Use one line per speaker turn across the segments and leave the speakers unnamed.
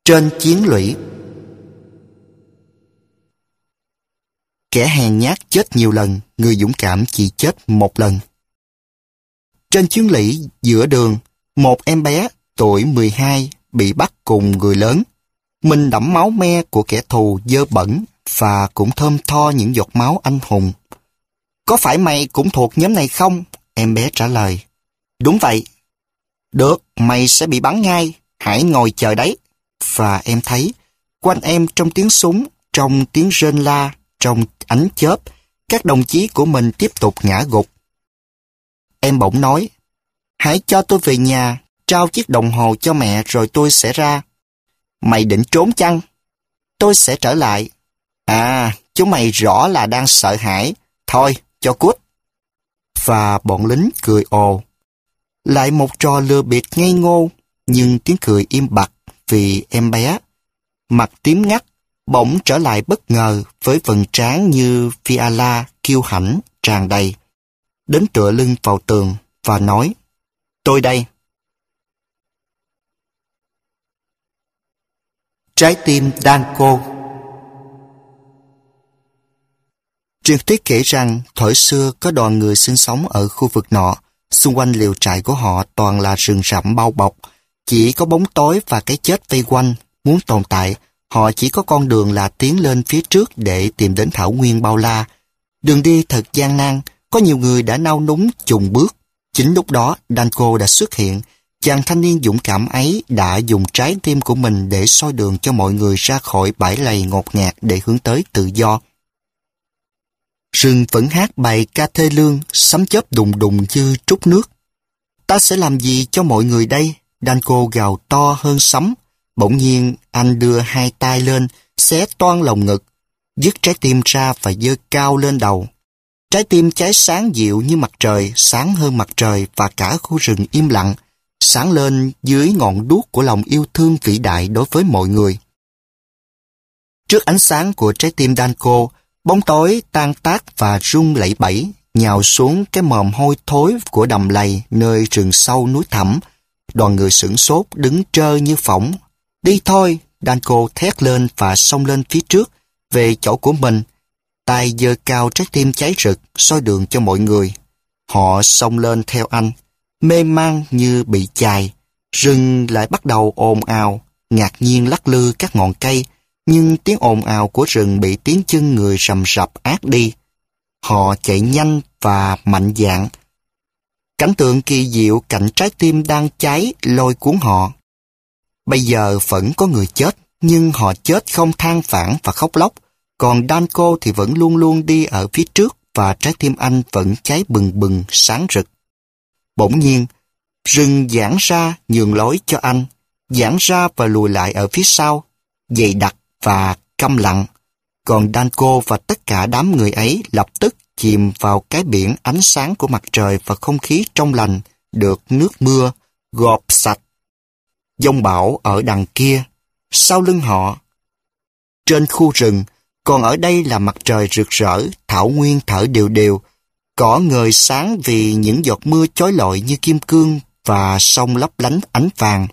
Trên chiến lũy. Kẻ hèn nhát chết nhiều lần, người dũng cảm chỉ chết một lần. Trên chiến lũy giữa đường, một em bé tuổi 12 bị bắt cùng người lớn. Mình đẫm máu me của kẻ thù dơ bẩn và cũng thơm tho những giọt máu anh hùng. Có phải mày cũng thuộc nhóm này không? Em bé trả lời. Đúng vậy. Được, mày sẽ bị bắn ngay. Hãy ngồi chờ đấy. Và em thấy, quanh em trong tiếng súng, trong tiếng rên la, trong ánh chớp, các đồng chí của mình tiếp tục ngã gục. Em bỗng nói, hãy cho tôi về nhà, trao chiếc đồng hồ cho mẹ rồi tôi sẽ ra. Mày định trốn chăng? Tôi sẽ trở lại. À, chúng mày rõ là đang sợ hãi. Thôi, cho cút. Và bọn lính cười ồ. Lại một trò lừa bịp ngây ngô, nhưng tiếng cười im bặt vì em bé, mặt tím ngắt, bỗng trở lại bất ngờ với vầng trán như Fiala kiêu hãnh tràn đầy. Đến tựa lưng vào tường và nói, tôi đây. Trái tim Danko. Truyền thuyết kể rằng thuở xưa có đoàn người sinh sống ở khu vực nọ, xung quanh liều trại của họ toàn là rừng rậm bao bọc, chỉ có bóng tối và cái chết vây quanh. Muốn tồn tại, họ chỉ có con đường là tiến lên phía trước để tìm đến thảo nguyên bao la. Đường đi thật gian nan, có nhiều người đã nao núng chùng bước. Chính lúc đó, Danko đã xuất hiện. Chàng thanh niên dũng cảm ấy đã dùng trái tim của mình để soi đường cho mọi người ra khỏi bãi lầy ngột ngạt để hướng tới tự do. Rừng vẫn hát bài ca thê lương, sấm chớp đùng đùng như trút nước. Ta sẽ làm gì cho mọi người đây? Danko gào to hơn sấm. Bỗng nhiên anh đưa hai tay lên, xé toang lồng ngực, dứt trái tim ra và giơ cao lên đầu. Trái tim cháy sáng dịu như mặt trời, sáng hơn mặt trời và cả khu rừng im lặng, sáng lên dưới ngọn đuốc của lòng yêu thương vĩ đại đối với mọi người. Trước ánh sáng của trái tim Danko, bóng tối tan tác và rung lẩy bẩy, nhào xuống cái mồm hôi thối của đầm lầy nơi rừng sâu núi thẳm. Đoàn người sửng sốt đứng trơ như phỏng. Đi thôi, Danko thét lên và xông lên phía trước, về chỗ của mình. Tay giơ cao trái tim cháy rực, soi đường cho mọi người. Họ xông lên theo anh, mê man như bị chài. Rừng lại bắt đầu ồn ào, ngạc nhiên lắc lư các ngọn cây, nhưng tiếng ồn ào của rừng bị tiếng chân người rầm rập át đi. Họ chạy nhanh và mạnh dạn. Cảnh tượng kỳ diệu cạnh trái tim đang cháy lôi cuốn họ. Bây giờ vẫn có người chết, nhưng họ chết không than vãn và khóc lóc. Còn Danko thì vẫn luôn luôn đi ở phía trước và trái tim anh vẫn cháy bừng bừng sáng rực. Bỗng nhiên, rừng giãn ra nhường lối cho anh, giãn ra và lùi lại ở phía sau, dày đặc và câm lặng. Còn Danko và tất cả đám người ấy lập tức chìm vào cái biển ánh sáng của mặt trời và không khí trong lành, được nước mưa gọp sạch. Giông bão ở đằng kia, sau lưng họ. Trên khu rừng, còn ở đây là mặt trời rực rỡ, thảo nguyên thở đều đều, cỏ ngời sáng vì những giọt mưa chói lọi như kim cương và sông lấp lánh ánh vàng.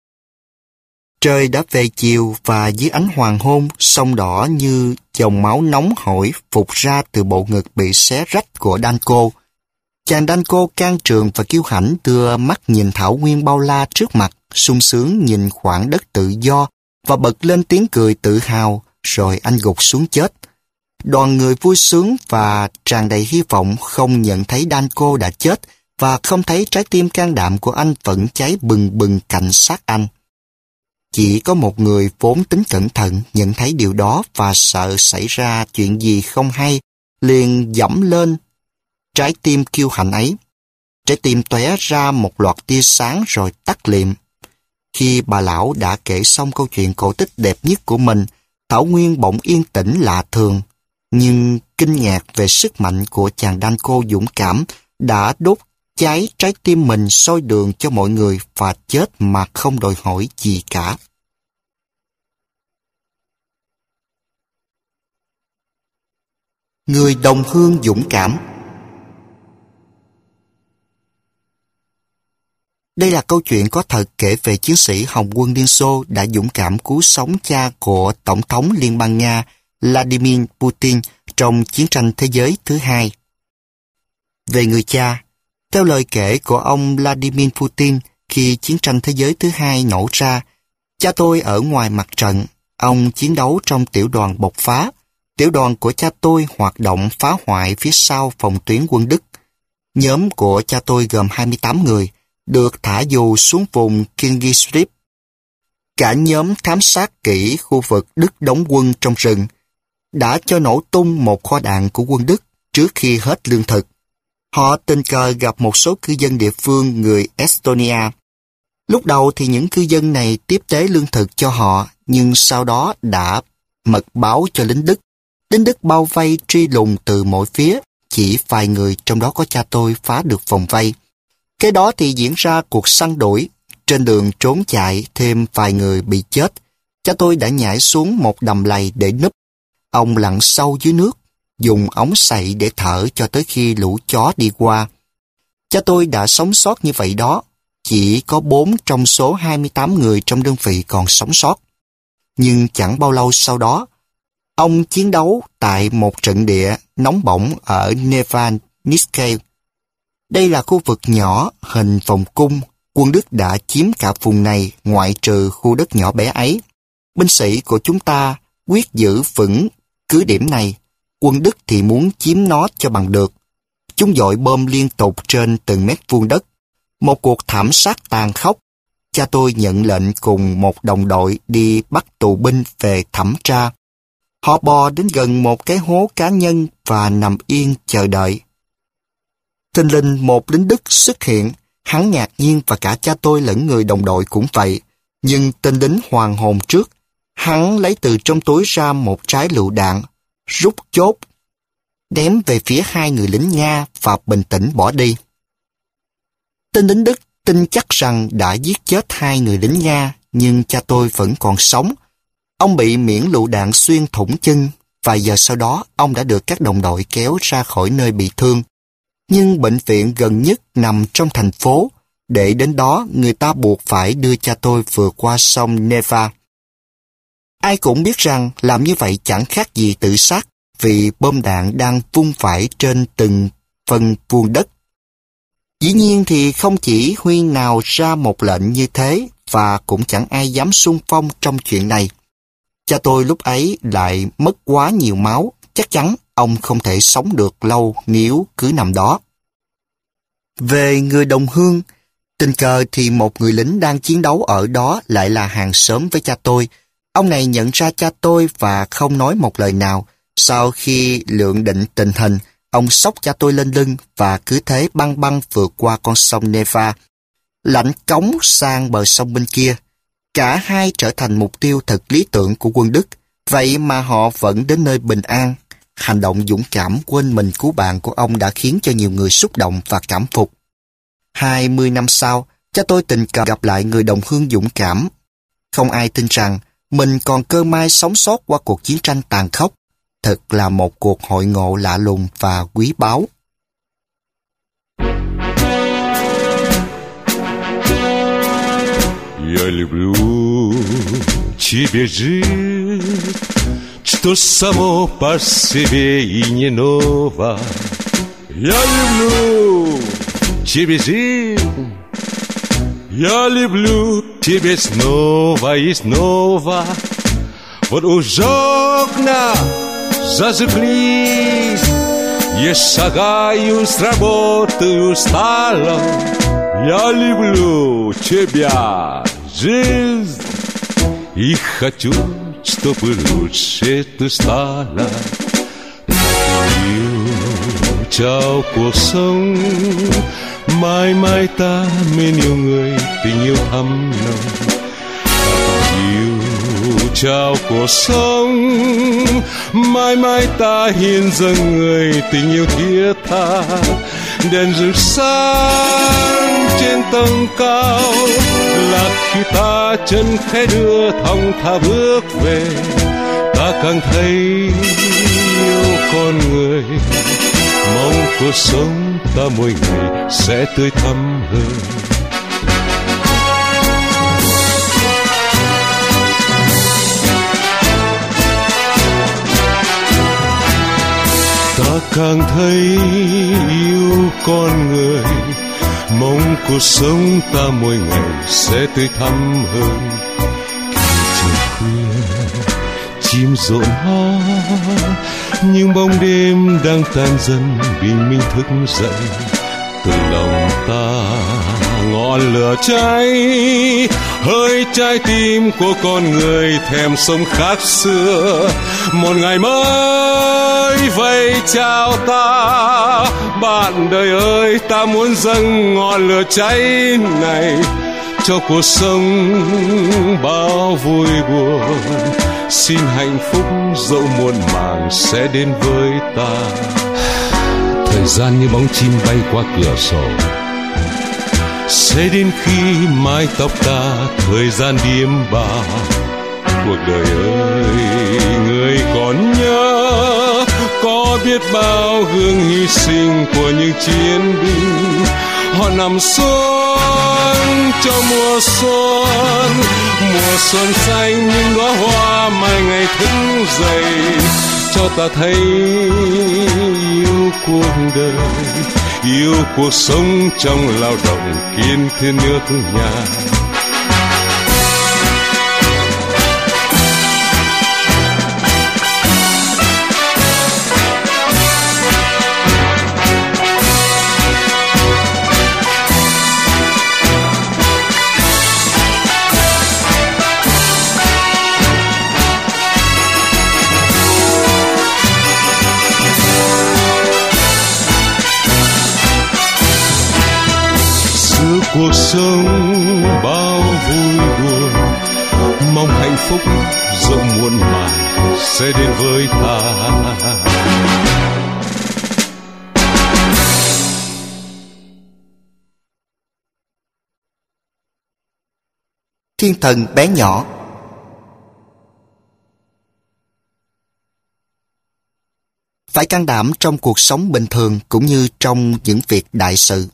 Trời đã về chiều và dưới ánh hoàng hôn, sông đỏ như dòng máu nóng hổi phụt ra từ bộ ngực bị xé rách của Danko. Chàng Danko can trường và kiêu hãnh đưa mắt nhìn thảo nguyên bao la trước mặt, sung sướng nhìn khoảng đất tự do và bật lên tiếng cười tự hào, rồi anh gục xuống chết. Đoàn người vui sướng và tràn đầy hy vọng không nhận thấy Danko đã chết và không thấy trái tim can đảm của anh vẫn cháy bừng bừng cạnh xác anh. Chỉ có một người vốn tính cẩn thận nhận thấy điều đó và sợ xảy ra chuyện gì không hay, liền giẫm lên trái tim kiêu hãnh ấy. Trái tim tóe ra một loạt tia sáng rồi tắt liệm. Khi bà lão đã kể xong câu chuyện cổ tích đẹp nhất của mình, thảo nguyên bỗng yên tĩnh lạ thường. Nhưng kinh ngạc về sức mạnh của chàng Danko dũng cảm đã đốt cháy trái tim mình soi đường cho mọi người và chết mà không đòi hỏi gì cả. Người đồng hương dũng cảm. Đây là câu chuyện có thật kể về chiến sĩ Hồng quân Liên Xô đã dũng cảm cứu sống cha của Tổng thống Liên bang Nga Vladimir Putin trong chiến tranh thế giới thứ hai. Về người cha, theo lời kể của ông Vladimir Putin, khi chiến tranh thế giới thứ hai nổ ra, cha tôi ở ngoài mặt trận, ông chiến đấu trong tiểu đoàn bộc phá. Tiểu đoàn của cha tôi hoạt động phá hoại phía sau phòng tuyến quân Đức. Nhóm của cha tôi gồm 28 người, được thả dù xuống vùng Kyrgyzstan. Cả nhóm thám sát kỹ khu vực Đức đóng quân trong rừng, đã cho nổ tung một kho đạn của quân Đức trước khi hết lương thực. Họ tình cờ gặp một số cư dân địa phương người Estonia. Lúc đầu thì những cư dân này tiếp tế lương thực cho họ, nhưng sau đó đã mật báo cho lính Đức. Lính Đức bao vây truy lùng từ mỗi phía, chỉ vài người trong đó có cha tôi phá được vòng vây. Kế đó thì diễn ra cuộc săn đuổi. Trên đường trốn chạy, thêm vài người bị chết. Cha tôi đã nhảy xuống một đầm lầy để núp. Ông lặn sâu dưới nước, dùng ống xậy để thở cho tới khi lũ chó đi qua. Cha tôi đã sống sót như vậy đó. Chỉ có 4 trong số 28 người trong đơn vị còn sống sót. Nhưng chẳng bao lâu sau đó, ông chiến đấu tại một trận địa nóng bỏng ở Nevanitskaya. Đây là khu vực nhỏ, hình vòng cung. Quân Đức đã chiếm cả vùng này ngoại trừ khu đất nhỏ bé ấy. Binh sĩ của chúng ta quyết giữ vững cứ điểm này. Quân Đức thì muốn chiếm nó cho bằng được. Chúng dội bom liên tục trên từng mét vuông đất. Một cuộc thảm sát tàn khốc. Cha tôi nhận lệnh cùng một đồng đội đi bắt tù binh về thẩm tra. Họ bò đến gần một cái hố cá nhân và nằm yên chờ đợi. Thình lình một lính Đức xuất hiện. Hắn ngạc nhiên và cả cha tôi lẫn người đồng đội cũng vậy. Nhưng tên lính hoàn hồn trước. Hắn lấy từ trong túi ra một trái lựu đạn, rút chốt, ném về phía 2 người lính Nga và bình tĩnh bỏ đi. Tên lính Đức tin chắc rằng đã giết chết 2 người lính Nga, nhưng cha tôi vẫn còn sống. Ông bị miễn lựu đạn xuyên thủng chân. Vài giờ sau đó, ông đã được các đồng đội kéo ra khỏi nơi bị thương. Nhưng bệnh viện gần nhất nằm trong thành phố. Để đến đó, người ta buộc phải đưa cha tôi vượt qua sông Neva. Ai cũng biết rằng làm như vậy chẳng khác gì tự sát, vì bom đạn đang vung vãi trên từng phần vuông đất. Dĩ nhiên thì không chỉ huy nào ra một lệnh như thế, và cũng chẳng ai dám xung phong trong chuyện này. Cha tôi lúc ấy lại mất quá nhiều máu, chắc chắn ông không thể sống được lâu nếu cứ nằm đó. Về người đồng hương, tình cờ thì một người lính đang chiến đấu ở đó lại là hàng xóm với cha tôi. Ông này nhận ra cha tôi và không nói một lời nào. Sau khi lượng định tình hình, ông xốc cha tôi lên lưng và cứ thế băng băng vượt qua con sông Neva, lặn cống sang bờ sông bên kia. Cả hai trở thành mục tiêu thật lý tưởng của quân Đức, vậy mà họ vẫn đến nơi bình an. Hành động dũng cảm quên mình cứu bạn của ông đã khiến cho nhiều người xúc động và cảm phục. 20 năm sau, cha tôi tình cờ gặp lại người đồng hương dũng cảm. Không ai tin rằng mình còn cơ may sống sót qua cuộc chiến tranh tàn khốc. Thật là một cuộc hội ngộ lạ lùng và quý báu.
Я люблю тебе жить, что само по себе и не ново. Я люблю тебе жить, я люблю тебе снова и снова. Вот уж окна зажглись, я шагаю с работы устала. Я люблю тебя, жизнь, и хочу, чтобы лучше ты стала. Yêu chào cuộc sống, mãi mãi ta mến yêu người, tình yêu thắm nồng. Yêu chào cuộc sống, mãi mãi ta hiến dâng người, tình yêu thiết tha. Đèn rực sáng trên tầng cao là khi ta chân khẽ đưa thong thả bước về, ta càng thấy yêu con người, mong cuộc sống ta mỗi ngày sẽ tươi thắm hơn. càng thấy yêu con người, mong cuộc sống ta mỗi ngày sẽ tươi thắm hơn. Chiều khuya chim rộn hót, những bóng đêm đang tan dần, bình minh thức dậy. Từ lòng ta ngọn lửa cháy, hơi trái tim của con người thèm sống khác xưa. Một ngày mới vẫy chào ta, bạn đời ơi, ta muốn dâng ngọn lửa cháy này cho cuộc sống bao vui buồn. Xin hạnh phúc dẫu muôn màng sẽ đến với ta. Thời gian như bóng chim bay qua cửa sổ, sẽ đến khi mái tóc ta thời gian điếm bao. Cuộc đời ơi, người còn nhớ có biết bao gương hy sinh của những chiến binh. Họ nằm xuống cho mùa xuân xanh, những đóa hoa mai ngày thức dậy, cho ta thấy yêu cuộc đời, yêu cuộc sống trong lao động kiên thiên nước nhà. Cuộc sống bao vui buồn, mong hạnh phúc dẫu muôn màng sẽ đến với ta.
Thiên thần bé nhỏ. Phải can đảm trong cuộc sống bình thường cũng như trong những việc đại sự.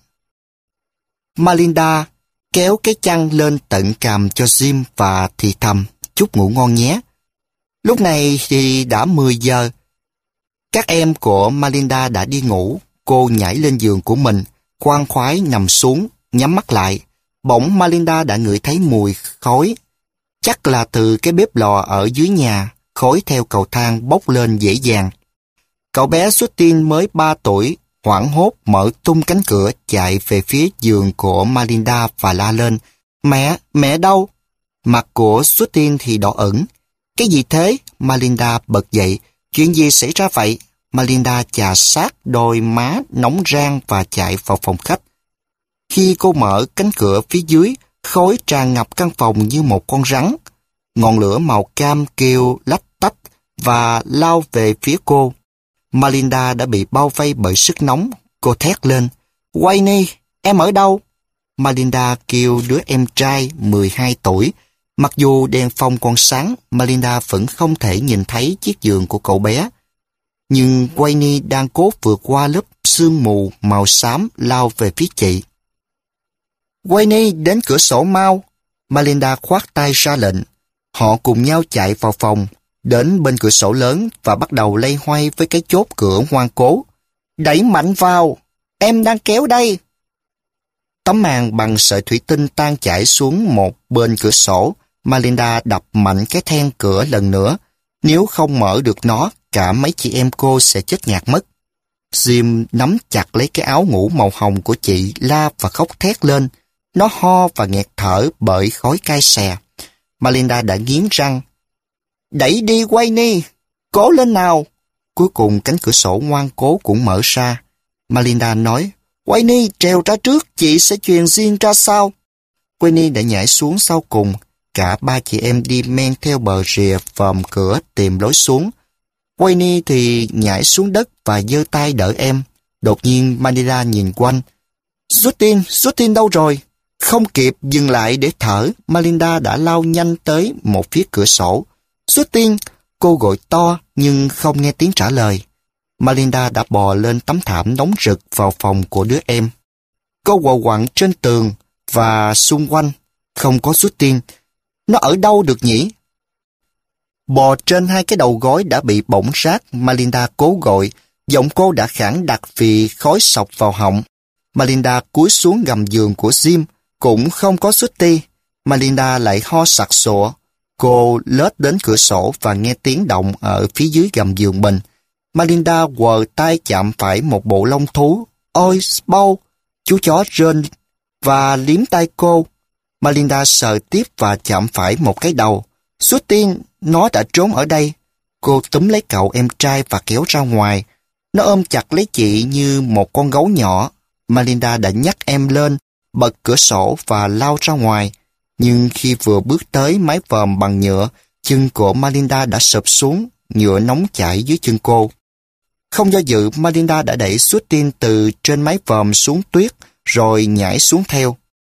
Malinda kéo cái chăn lên tận cằm cho Jim và thì thầm, chúc ngủ ngon nhé. Lúc này thì đã 10 giờ. Các em của Malinda đã đi ngủ. Cô nhảy lên giường của mình, khoan khoái nằm xuống, nhắm mắt lại. Bỗng Malinda đã ngửi thấy mùi khói. Chắc là từ cái bếp lò ở dưới nhà, khói theo cầu thang bốc lên dễ dàng. Cậu bé Justin mới 3 tuổi, hoảng hốt mở tung cánh cửa chạy về phía giường của Malinda và la lên, mẹ đâu? Mặt của Justin thì đỏ ửng. Cái gì thế? Malinda bật dậy. Chuyện gì xảy ra vậy? Malinda chà sát đôi má nóng rang và chạy vào phòng khách. Khi cô mở cánh cửa phía dưới, khói tràn ngập căn phòng như một con rắn. Ngọn lửa màu cam kêu lách tách và lao về phía cô. Malinda đã bị bao vây bởi sức nóng. Cô thét lên, Wayne, em ở đâu? Malinda kêu đứa em trai 12 tuổi. Mặc dù đèn phòng còn sáng, Malinda vẫn không thể nhìn thấy chiếc giường của cậu bé. Nhưng Wayne đang cố vượt qua lớp sương mù màu xám lao về phía chị. Wayne, đến cửa sổ mau. Malinda khoát tay ra lệnh. Họ cùng nhau chạy vào phòng, đến bên cửa sổ lớn và bắt đầu loay hoay với cái chốt cửa ngoan cố. Đẩy mạnh vào, em đang kéo đây. Tấm màn bằng sợi thủy tinh tan chảy xuống một bên cửa sổ. Malinda đập mạnh cái then cửa lần nữa. Nếu không mở được nó, cả mấy chị em cô sẽ chết ngạt mất. Jim nắm chặt lấy cái áo ngủ màu hồng của chị, la và khóc thét lên. Nó ho và nghẹt thở bởi khói cay xè. Malinda đã nghiến răng. Đẩy đi Wayne, cố lên nào. Cuối cùng cánh cửa sổ ngoan cố cũng mở ra. Malinda nói, Wayne trèo ra trước, chị sẽ truyền riêng ra sau. Wayne đã nhảy xuống sau cùng. Cả ba chị em đi men theo bờ rìa vòm cửa tìm lối xuống. Wayne thì nhảy xuống đất và giơ tay đỡ em. Đột nhiên Malinda nhìn quanh. Justin đâu rồi? Không kịp dừng lại để thở, Malinda đã lao nhanh tới một phía cửa sổ. Justin, cô gọi to nhưng không nghe tiếng trả lời. Malinda đã bò lên tấm thảm nóng rực vào phòng của đứa em. Cô quờ quạng trên tường và xung quanh, không có Justin. Nó ở đâu được nhỉ? Bò trên hai cái đầu gối đã bị bỏng rát, Malinda cố gọi. Giọng cô đã khản đặc vì khói sộc vào họng. Melinda cúi xuống gầm giường của Jim, cũng không có Sooty. Melinda lại ho sặc sụa. Cô lết đến cửa sổ và nghe tiếng động ở phía dưới gầm giường mình. Melinda quờ tay chạm phải một bộ lông thú. Ôi, Sprout! Chú chó rên và liếm tay cô. Melinda sờ tiếp và chạm phải một cái đầu. Sooty, nó đã trốn ở đây. Cô túm lấy cậu em trai và kéo ra ngoài. Nó ôm chặt lấy chị như một con gấu nhỏ. Melinda đã nhấc em lên, bật cửa sổ và lao ra ngoài. Nhưng khi vừa bước tới mái vòm bằng nhựa, chân của Melinda đã sụp xuống, nhựa nóng chảy dưới chân cô. Không do dự, Melinda đã đẩy Sooty từ trên mái vòm xuống tuyết, rồi nhảy xuống theo.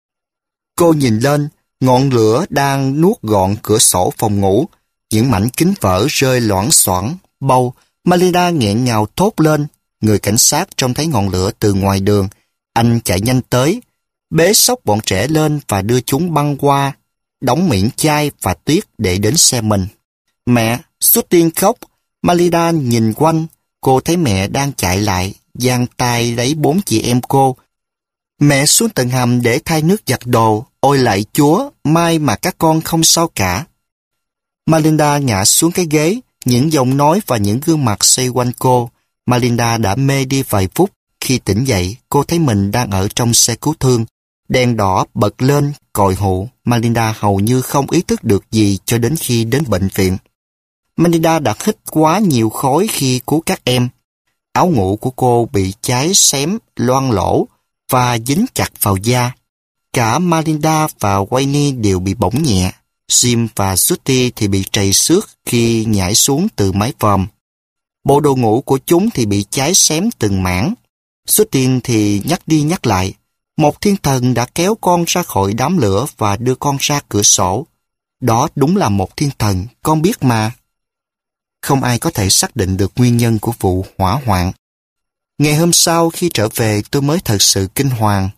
Cô nhìn lên, ngọn lửa đang nuốt gọn cửa sổ phòng ngủ. Những mảnh kính vỡ rơi loảng xoảng. Bầu, Melinda nghẹn ngào thốt lên. Người cảnh sát trông thấy ngọn lửa từ ngoài đường. Anh chạy nhanh tới, bế xốc bọn trẻ lên và đưa chúng băng qua, đóng miệng chai và tuyết để đến xe mình. Mẹ, Sooty khóc. Melinda nhìn quanh, cô thấy mẹ đang chạy lại, giang tay lấy 4 chị em cô. Mẹ xuống tầng hầm để thay nước giặt đồ. Ôi lạy Chúa, may mà các con không sao cả. Melinda ngã xuống cái ghế, những giọng nói và những gương mặt xoay quanh cô. Melinda đã mê đi vài phút. Khi tỉnh dậy, cô thấy mình đang ở trong xe cứu thương. Đèn đỏ bật lên, còi hụ. Melinda hầu như không ý thức được gì cho đến khi đến bệnh viện. Melinda đã hít quá nhiều khói khi cứu các em. Áo ngủ của cô bị cháy xém, loang lỗ và dính chặt vào da. Cả Melinda và Wayne đều bị bỏng nhẹ. Jim và Sooty thì bị trầy xước khi nhảy xuống từ mái vòm. Bộ đồ ngủ của chúng thì bị cháy xém từng mảng. Sooty thì nhắc đi nhắc lại. Một thiên thần đã kéo con ra khỏi đám lửa và đưa con ra cửa sổ. Đó đúng là một thiên thần, con biết mà. Không ai có thể xác định được nguyên nhân của vụ hỏa hoạn. Ngày hôm sau khi trở về tôi mới thật sự kinh hoàng.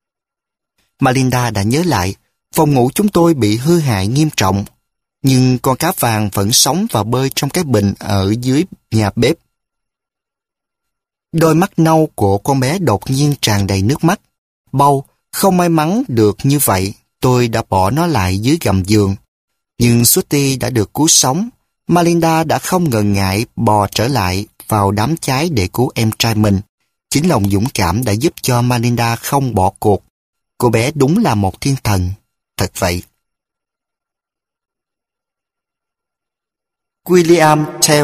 Melinda đã nhớ lại, phòng ngủ chúng tôi bị hư hại nghiêm trọng. Nhưng con cá vàng vẫn sống và bơi trong cái bình ở dưới nhà bếp. Đôi mắt nâu của con bé đột nhiên tràn đầy nước mắt. Bầu, không may mắn được như vậy, tôi đã bỏ nó lại dưới gầm giường. Nhưng Sooty đã được cứu sống. Melinda đã không ngần ngại bò trở lại vào đám cháy để cứu em trai mình. Chính lòng dũng cảm đã giúp cho Melinda không bỏ cuộc. Cô bé đúng là một thiên thần. Thật vậy. William Tell.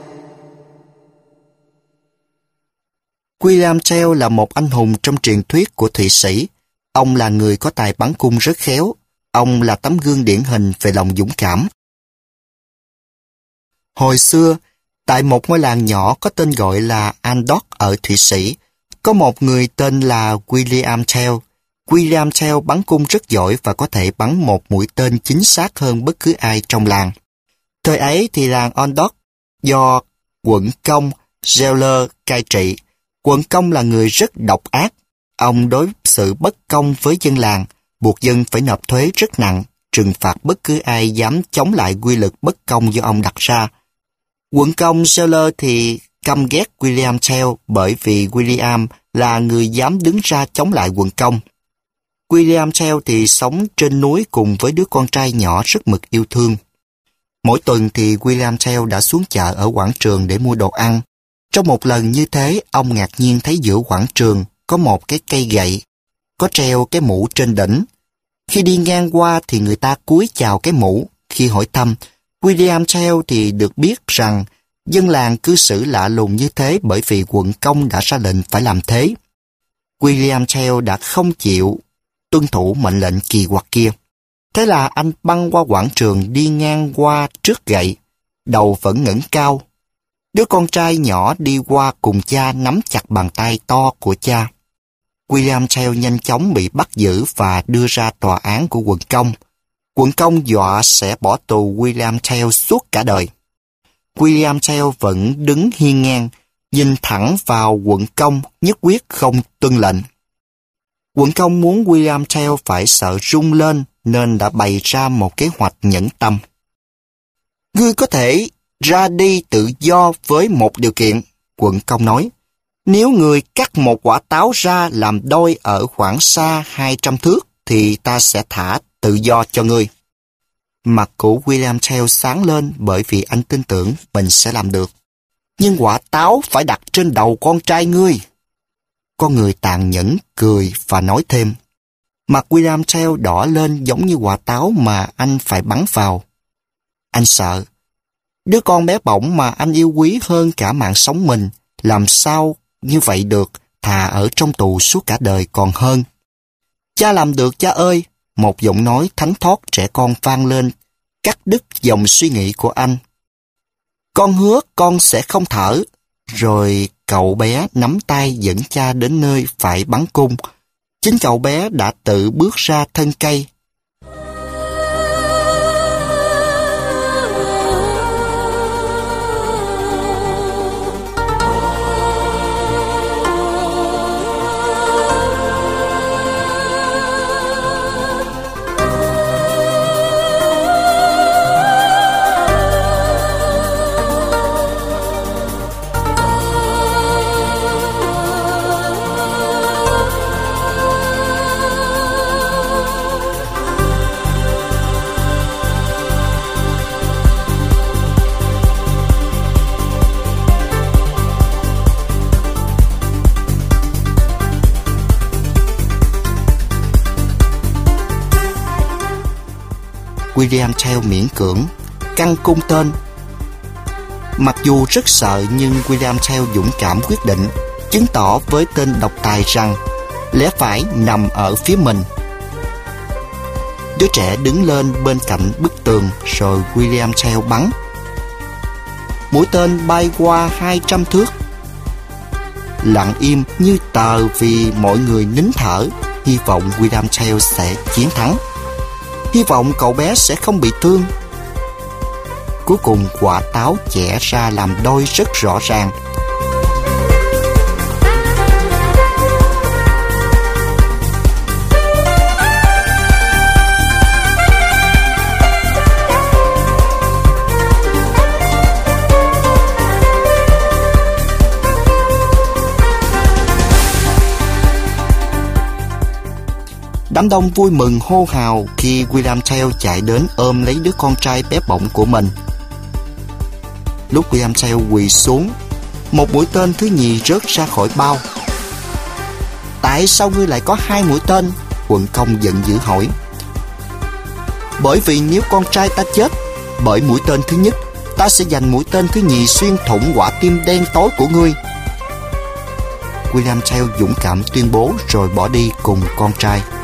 William Tell là một anh hùng trong truyền thuyết của Thụy Sĩ. Ông là người có tài bắn cung rất khéo. Ông là tấm gương điển hình về lòng dũng cảm. Hồi xưa, tại một ngôi làng nhỏ có tên gọi là Andorf ở Thụy Sĩ, có một người tên là William Tell. William Tell bắn cung rất giỏi và có thể bắn một mũi tên chính xác hơn bất cứ ai trong làng. Thời ấy thì làng Andorf do quận công Zeller cai trị. Quận công là người rất độc ác. Ông đối xử bất công với dân làng, buộc dân phải nộp thuế rất nặng, trừng phạt bất cứ ai dám chống lại quy luật bất công do ông đặt ra. Quận công Zeller thì căm ghét William Tell bởi vì William là người dám đứng ra chống lại quận công. William Tell thì sống trên núi cùng với đứa con trai nhỏ rất mực yêu thương. Mỗi tuần thì William Tell đã xuống chợ ở quảng trường để mua đồ ăn. Trong một lần như thế, ông ngạc nhiên thấy giữa quảng trường có một cái cây gậy, có treo cái mũ trên đỉnh. Khi đi ngang qua thì người ta cúi chào cái mũ. Khi hỏi thăm, William Tell thì được biết rằng dân làng cư xử lạ lùng như thế bởi vì quận công đã ra lệnh phải làm thế. William Tell đã không chịu tuân thủ mệnh lệnh kỳ quặc kia. Thế là anh băng qua quảng trường đi ngang qua trước gậy, đầu vẫn ngẩng cao. Đứa con trai nhỏ đi qua cùng cha nắm chặt bàn tay to của cha. William Tell nhanh chóng bị bắt giữ và đưa ra tòa án của quận công. Quận công dọa sẽ bỏ tù William Tell suốt cả đời. William Tell vẫn đứng hiên ngang, nhìn thẳng vào quận công, nhất quyết không tuân lệnh. Quận công muốn William Tell phải sợ run lên nên đã bày ra một kế hoạch nhẫn tâm. Ngươi có thể ra đi tự do với một điều kiện, quận công nói, nếu ngươi cắt một quả táo ra làm đôi ở khoảng xa 200 thước, thì ta sẽ thả tự do cho ngươi. Mặt của William Tell sáng lên bởi vì anh tin tưởng mình sẽ làm được. Nhưng quả táo phải đặt trên đầu con trai ngươi. Con người tàn nhẫn cười và nói thêm. Mặt William Tell đỏ lên giống như quả táo mà anh phải bắn vào. Anh sợ. Đứa con bé bỏng mà anh yêu quý hơn cả mạng sống mình, làm sao như vậy được, thà ở trong tù suốt cả đời còn hơn. Cha làm được cha ơi, một giọng nói thánh thót trẻ con vang lên, cắt đứt dòng suy nghĩ của anh. Con hứa con sẽ không thở. Rồi cậu bé nắm tay dẫn cha đến nơi phải bắn cung. Chính cậu bé đã tự bước ra thân cây. William Tell miễn cưỡng căng cung tên. Mặc dù rất sợ nhưng William Tell dũng cảm quyết định, chứng tỏ với tên độc tài rằng lẽ phải nằm ở phía mình. Đứa trẻ đứng lên bên cạnh bức tường rồi William Tell bắn. Mũi tên bay qua 200 thước. Lặng im như tờ vì mọi người nín thở, hy vọng William Tell sẽ chiến thắng. Hy vọng cậu bé sẽ không bị thương. Cuối cùng quả táo chẻ ra làm đôi rất rõ ràng. Đám đông vui mừng hô hào khi William Tell chạy đến ôm lấy đứa con trai bé bỏng của mình. Lúc William Tell quỳ xuống, một mũi tên thứ nhì rớt ra khỏi bao. Tại sao ngươi lại có 2 mũi tên? Quận công giận dữ hỏi. Bởi vì nếu con trai ta chết bởi mũi tên thứ nhất, ta sẽ dành mũi tên thứ nhì xuyên thủng quả tim đen tối của ngươi. William Tell dũng cảm tuyên bố rồi bỏ đi cùng con trai.